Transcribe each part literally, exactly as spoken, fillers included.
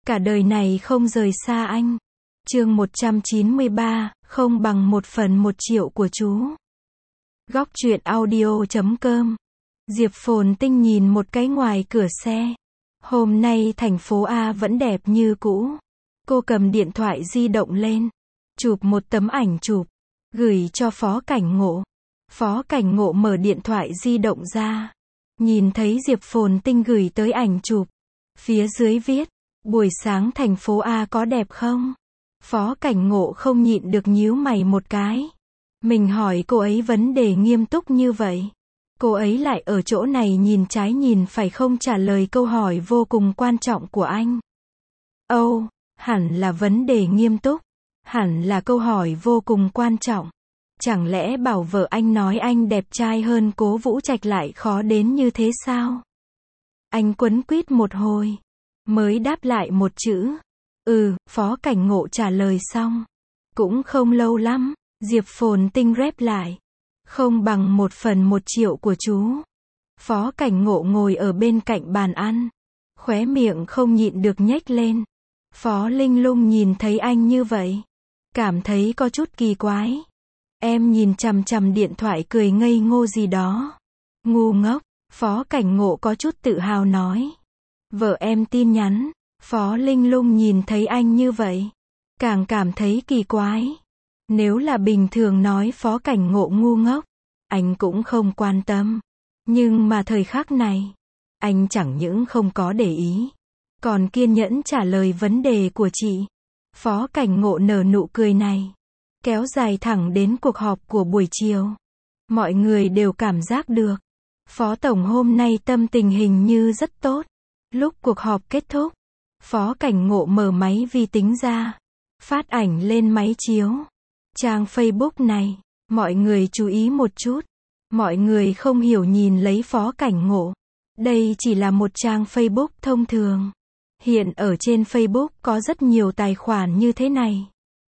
Cả đời này không rời xa anh. Chương một trăm chín mươi ba, không bằng một phần một triệu của chú. Góc truyện audio chấm com. Diệp Phồn Tinh nhìn một cái ngoài cửa xe. Hôm nay thành phố A vẫn đẹp như cũ. Cô cầm điện thoại di động lên, chụp một tấm ảnh chụp, gửi cho Phó Cảnh Ngộ. Phó Cảnh Ngộ mở điện thoại di động ra, nhìn thấy Diệp Phồn Tinh gửi tới ảnh chụp. Phía dưới viết, buổi sáng thành phố A có đẹp không? Phó Cảnh Ngộ không nhịn được nhíu mày một cái. Mình hỏi cô ấy vấn đề nghiêm túc như vậy, cô ấy lại ở chỗ này nhìn trái nhìn phải không trả lời câu hỏi vô cùng quan trọng của anh. Âu, oh, hẳn là vấn đề nghiêm túc, hẳn là câu hỏi vô cùng quan trọng. Chẳng lẽ bảo vợ anh nói anh đẹp trai hơn Cố Vũ Trạch lại khó đến như thế sao? Anh quấn quýt một hồi, mới đáp lại một chữ. Ừ, Phó Cảnh Ngộ trả lời xong. Cũng không lâu lắm, Diệp Phồn Tinh rep lại. Không bằng một phần một triệu của chú. Phó Cảnh Ngộ ngồi ở bên cạnh bàn ăn, khóe miệng không nhịn được nhếch lên. Phó Linh Lung nhìn thấy anh như vậy, cảm thấy có chút kỳ quái. Em nhìn chằm chằm điện thoại cười ngây ngô gì đó. Ngu ngốc, Phó Cảnh Ngộ có chút tự hào nói. Vợ em tin nhắn. Phó Linh Lung nhìn thấy anh như vậy, càng cảm thấy kỳ quái. Nếu là bình thường nói Phó Cảnh Ngộ ngu ngốc, anh cũng không quan tâm. Nhưng mà thời khắc này, anh chẳng những không có để ý, còn kiên nhẫn trả lời vấn đề của chị. Phó Cảnh Ngộ nở nụ cười này, kéo dài thẳng đến cuộc họp của buổi chiều. Mọi người đều cảm giác được, Phó Tổng hôm nay tâm tình hình như rất tốt. Lúc cuộc họp kết thúc, Phó Cảnh Ngộ mở máy vi tính ra, phát ảnh lên máy chiếu. Trang Facebook này, mọi người chú ý một chút. Mọi người không hiểu nhìn lấy Phó Cảnh Ngộ. Đây chỉ là một trang Facebook thông thường. Hiện ở trên Facebook có rất nhiều tài khoản như thế này.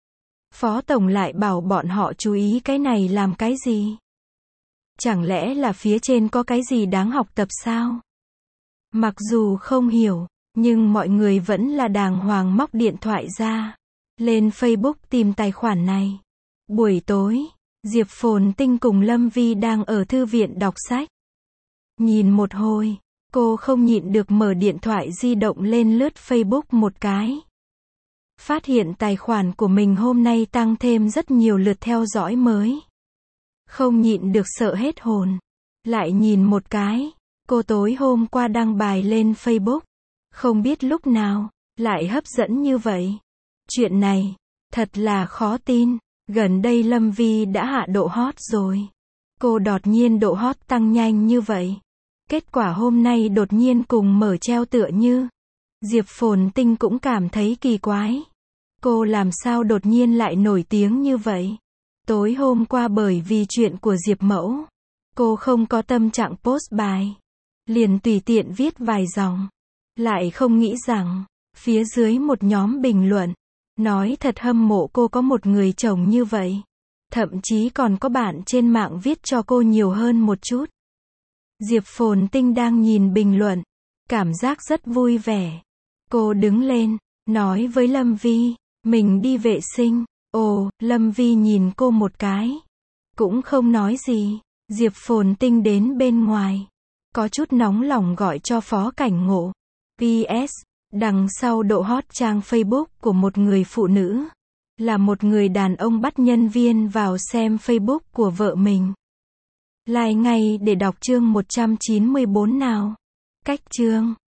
Phó Tổng lại bảo bọn họ chú ý cái này làm cái gì? Chẳng lẽ là phía trên có cái gì đáng học tập sao? Mặc dù không hiểu, nhưng mọi người vẫn là đàng hoàng móc điện thoại ra, lên Facebook tìm tài khoản này. Buổi tối, Diệp Phồn Tinh cùng Lâm Vi đang ở thư viện đọc sách. Nhìn một hồi, cô không nhịn được mở điện thoại di động lên lướt Facebook một cái. Phát hiện tài khoản của mình hôm nay tăng thêm rất nhiều lượt theo dõi mới. Không nhịn được sợ hết hồn. Lại nhìn một cái, cô tối hôm qua đăng bài lên Facebook. Không biết lúc nào, lại hấp dẫn như vậy. Chuyện này, thật là khó tin. Gần đây Lâm Vi đã hạ độ hot rồi. Cô đột nhiên độ hot tăng nhanh như vậy. Kết quả hôm nay đột nhiên cùng mở treo tựa như. Diệp Phồn Tinh cũng cảm thấy kỳ quái. Cô làm sao đột nhiên lại nổi tiếng như vậy? Tối hôm qua bởi vì chuyện của Diệp Mẫu, cô không có tâm trạng post bài, liền tùy tiện viết vài dòng. Lại không nghĩ rằng, phía dưới một nhóm bình luận, nói thật hâm mộ cô có một người chồng như vậy. Thậm chí còn có bạn trên mạng viết cho cô nhiều hơn một chút. Diệp Phồn Tinh đang nhìn bình luận, cảm giác rất vui vẻ. Cô đứng lên, nói với Lâm Vi, mình đi vệ sinh. Ồ, Lâm Vi nhìn cô một cái, cũng không nói gì. Diệp Phồn Tinh đến bên ngoài, có chút nóng lòng gọi cho Phó Cảnh Ngộ. pê ét, đằng sau độ hot trang Facebook của một người phụ nữ, là một người đàn ông bắt nhân viên vào xem Facebook của vợ mình. Like ngay để đọc chương một trăm chín mươi bốn nào. Cách chương